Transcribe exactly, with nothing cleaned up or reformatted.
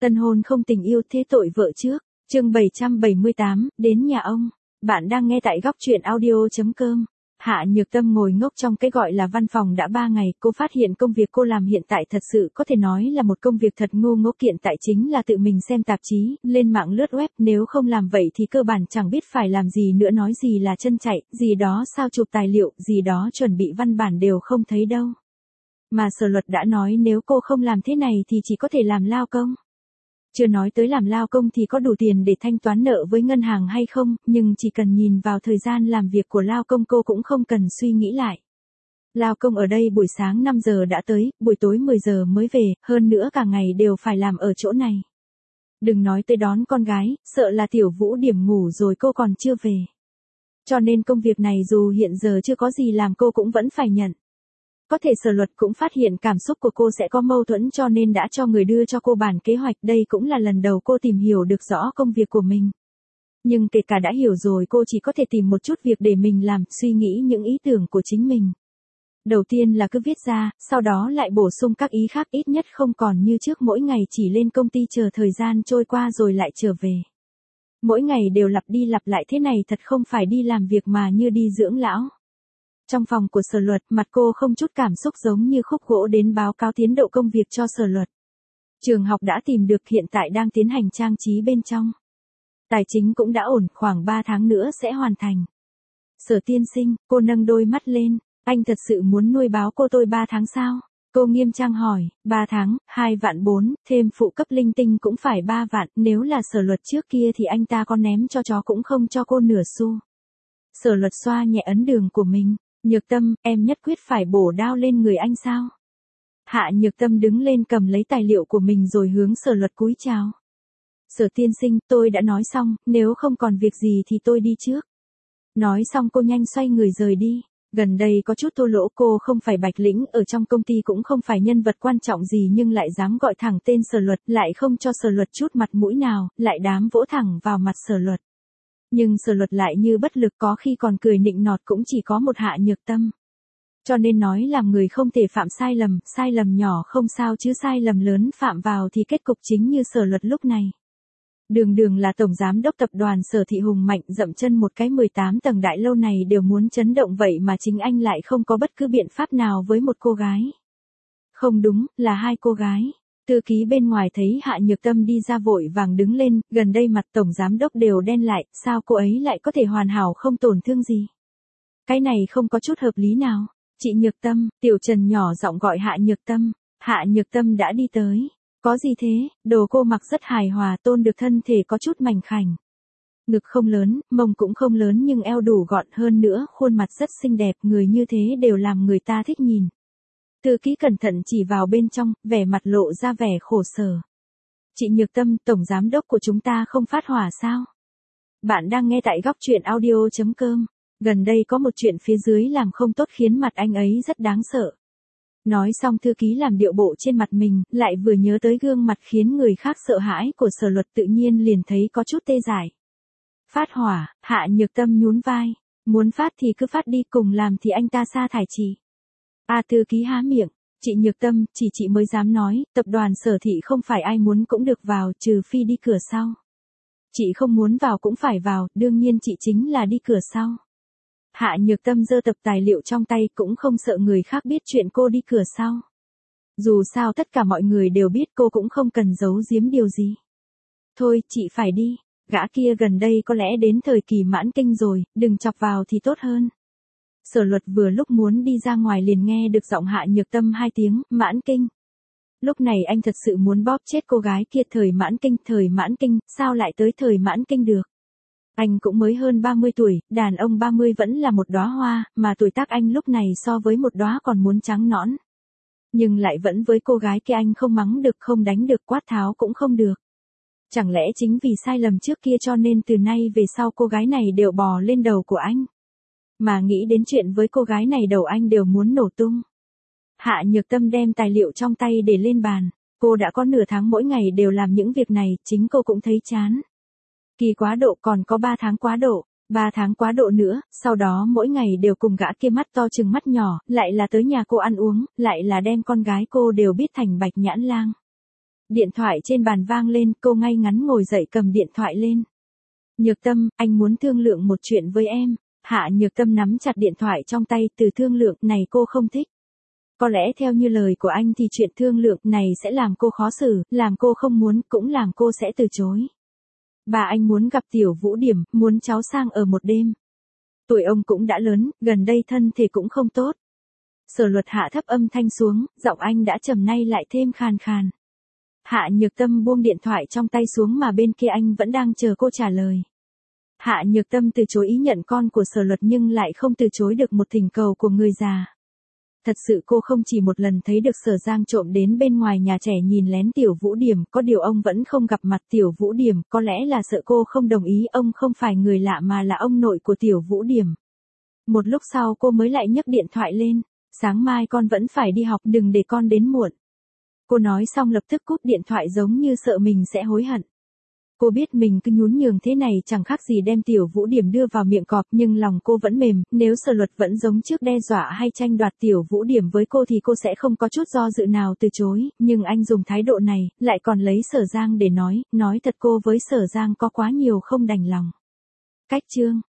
Tân hôn không tình yêu thế tội vợ trước. Chương bảy trăm bảy mươi tám, đến nhà ông. Bạn đang nghe tại góc truyện audio.com. Hạ Nhược Tâm ngồi ngốc trong cái gọi là văn phòng đã ba ngày, cô phát hiện công việc cô làm hiện tại thật sự có thể nói là một công việc thật ngu ngốc, hiện tại chính là tự mình xem tạp chí, lên mạng lướt web, nếu không làm vậy thì cơ bản chẳng biết phải làm gì nữa, nói gì là chân chạy, gì đó sao chụp tài liệu, gì đó chuẩn bị văn bản đều không thấy đâu. Mà Sở Luật đã nói nếu cô không làm thế này thì chỉ có thể làm lao công. Chưa nói tới làm lao công thì có đủ tiền để thanh toán nợ với ngân hàng hay không, nhưng chỉ cần nhìn vào thời gian làm việc của lao công cô cũng không cần suy nghĩ lại. Lao công ở đây buổi sáng năm giờ đã tới, buổi tối mười giờ mới về, hơn nữa cả ngày đều phải làm ở chỗ này. Đừng nói tới đón con gái, sợ là Tiểu Vũ điểm ngủ rồi cô còn chưa về. Cho nên công việc này dù hiện giờ chưa có gì làm cô cũng vẫn phải nhận. Có thể Sở Luật cũng phát hiện cảm xúc của cô sẽ có mâu thuẫn cho nên đã cho người đưa cho cô bản kế hoạch, đây cũng là lần đầu cô tìm hiểu được rõ công việc của mình. Nhưng kể cả đã hiểu rồi cô chỉ có thể tìm một chút việc để mình làm, suy nghĩ những ý tưởng của chính mình. Đầu tiên là cứ viết ra, sau đó lại bổ sung các ý khác, ít nhất không còn như trước mỗi ngày chỉ lên công ty chờ thời gian trôi qua rồi lại trở về. Mỗi ngày đều lặp đi lặp lại thế này thật không phải đi làm việc mà như đi dưỡng lão. Trong phòng của Sở Luật, mặt cô không chút cảm xúc giống như khúc gỗ đến báo cáo tiến độ công việc cho Sở Luật. Trường học đã tìm được, hiện tại đang tiến hành trang trí bên trong. Tài chính cũng đã ổn, khoảng ba tháng nữa sẽ hoàn thành. Sở tiên sinh, cô nâng đôi mắt lên, anh thật sự muốn nuôi báo cô tôi ba tháng sao? Cô nghiêm trang hỏi, ba tháng, hai vạn bốn, thêm phụ cấp linh tinh cũng phải ba vạn, nếu là Sở Luật trước kia thì anh ta có ném cho chó cũng không cho cô nửa xu. Sở Luật xoa nhẹ ấn đường của mình. Nhược Tâm, em nhất quyết phải bổ đao lên người anh sao? Hạ Nhược Tâm đứng lên cầm lấy tài liệu của mình rồi hướng Sở Luật cúi chào. Sở tiên sinh, tôi đã nói xong, nếu không còn việc gì thì tôi đi trước. Nói xong cô nhanh xoay người rời đi. Gần đây có chút thô lỗ, cô không phải Bạch Lĩnh, ở trong công ty cũng không phải nhân vật quan trọng gì nhưng lại dám gọi thẳng tên Sở Luật, lại không cho Sở Luật chút mặt mũi nào, lại dám vỗ thẳng vào mặt Sở Luật. Nhưng Sở Luật lại như bất lực, có khi còn cười nịnh nọt, cũng chỉ có một Hạ Nhược Tâm. Cho nên nói làm người không thể phạm sai lầm, sai lầm nhỏ không sao chứ sai lầm lớn phạm vào thì kết cục chính như Sở Luật lúc này. Đường đường là tổng giám đốc tập đoàn Sở Thị hùng mạnh, dậm chân một cái mười tám tầng đại lâu này đều muốn chấn động, vậy mà chính anh lại không có bất cứ biện pháp nào với một cô gái. Không đúng, là hai cô gái. Thư ký bên ngoài thấy Hạ Nhược Tâm đi ra vội vàng đứng lên, gần đây mặt tổng giám đốc đều đen lại, sao cô ấy lại có thể hoàn hảo không tổn thương gì? Cái này không có chút hợp lý nào. Chị Nhược Tâm, Tiểu Trần nhỏ giọng gọi Hạ Nhược Tâm. Hạ Nhược Tâm đã đi tới. Có gì thế? Đồ cô mặc rất hài hòa, tôn được thân thể có chút mảnh khảnh. Ngực không lớn, mông cũng không lớn nhưng eo đủ gọn, hơn nữa khuôn mặt rất xinh đẹp, người như thế đều làm người ta thích nhìn. Thư ký cẩn thận chỉ vào bên trong, vẻ mặt lộ ra vẻ khổ sở. Chị Nhược Tâm, tổng giám đốc của chúng ta không phát hỏa sao? Bạn đang nghe tại góc truyện audio.com. Gần đây có một chuyện phía dưới làm không tốt khiến mặt anh ấy rất đáng sợ. Nói xong thư ký làm điệu bộ trên mặt mình, lại vừa nhớ tới gương mặt khiến người khác sợ hãi của Sở Luật, tự nhiên liền thấy có chút tê dại. Phát hỏa, Hạ Nhược Tâm nhún vai. Muốn phát thì cứ phát đi, cùng làm thì anh ta sa thải chị. A thư ký há miệng, chị Nhược Tâm, chỉ chị mới dám nói, tập đoàn Sở Thị không phải ai muốn cũng được vào, trừ phi đi cửa sau. Chị không muốn vào cũng phải vào, đương nhiên chị chính là đi cửa sau. Hạ Nhược Tâm giơ tập tài liệu trong tay, cũng không sợ người khác biết chuyện cô đi cửa sau. Dù sao tất cả mọi người đều biết, cô cũng không cần giấu giếm điều gì. Thôi, chị phải đi, gã kia gần đây có lẽ đến thời kỳ mãn kinh rồi, đừng chọc vào thì tốt hơn. Sở Luật vừa lúc muốn đi ra ngoài liền nghe được giọng Hạ Nhược Tâm hai tiếng, mãn kinh. Lúc này anh thật sự muốn bóp chết cô gái kia, thời mãn kinh, thời mãn kinh, sao lại tới thời mãn kinh được? Anh cũng mới hơn ba mươi tuổi, đàn ông ba mươi vẫn là một đóa hoa, mà tuổi tác anh lúc này so với một đóa còn muốn trắng nõn. Nhưng lại vẫn với cô gái kia anh không mắng được, không đánh được, quát tháo cũng không được. Chẳng lẽ chính vì sai lầm trước kia cho nên từ nay về sau cô gái này đều bò lên đầu của anh? Mà nghĩ đến chuyện với cô gái này đầu anh đều muốn nổ tung. Hạ Nhược Tâm đem tài liệu trong tay để lên bàn. Cô đã có nửa tháng mỗi ngày đều làm những việc này, chính cô cũng thấy chán. Kỳ quá độ, còn có ba tháng quá độ, ba tháng quá độ nữa, sau đó mỗi ngày đều cùng gã kia mắt to chừng mắt nhỏ, lại là tới nhà cô ăn uống, lại là đem con gái cô đều biết thành Bạch Nhãn Lang. Điện thoại trên bàn vang lên, cô ngay ngắn ngồi dậy cầm điện thoại lên. Nhược Tâm, anh muốn thương lượng một chuyện với em. Hạ Nhược Tâm nắm chặt điện thoại trong tay, từ thương lượng này cô không thích. Có lẽ theo như lời của anh thì chuyện thương lượng này sẽ làm cô khó xử, làm cô không muốn, cũng làm cô sẽ từ chối. Bà anh muốn gặp Tiểu Vũ Điểm, muốn cháu sang ở một đêm. Tuổi ông cũng đã lớn, gần đây thân thể cũng không tốt. Sở Luật hạ thấp âm thanh xuống, giọng anh đã trầm nay lại thêm khàn khàn. Hạ Nhược Tâm buông điện thoại trong tay xuống mà bên kia anh vẫn đang chờ cô trả lời. Hạ Nhược Tâm từ chối ý nhận con của Sở Luật nhưng lại không từ chối được một thỉnh cầu của người già. Thật sự cô không chỉ một lần thấy được Sở Giang trộm đến bên ngoài nhà trẻ nhìn lén Tiểu Vũ Điểm, có điều ông vẫn không gặp mặt Tiểu Vũ Điểm, có lẽ là sợ cô không đồng ý, ông không phải người lạ mà là ông nội của Tiểu Vũ Điểm. Một lúc sau cô mới lại nhấc điện thoại lên, sáng mai con vẫn phải đi học, đừng để con đến muộn. Cô nói xong lập tức cúp điện thoại giống như sợ mình sẽ hối hận. Cô biết mình cứ nhún nhường thế này chẳng khác gì đem Tiểu Vũ Điểm đưa vào miệng cọp, nhưng lòng cô vẫn mềm, nếu Sở Luật vẫn giống trước đe dọa hay tranh đoạt Tiểu Vũ Điểm với cô thì cô sẽ không có chút do dự nào từ chối, nhưng anh dùng thái độ này, lại còn lấy Sở Giang để nói, nói thật cô với Sở Giang có quá nhiều không đành lòng. Cách chương